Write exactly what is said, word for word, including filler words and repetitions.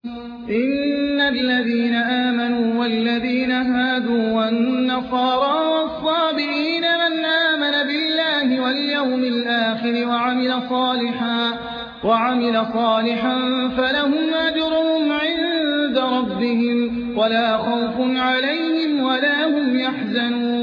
إن الذين آمنوا والذين هادوا والنصارى والصابئين من آمن بالله واليوم الآخر وعمل صالحا, وعمل صالحا فلهم أجرهم عند ربهم ولا خوف عليهم ولا هم يحزنون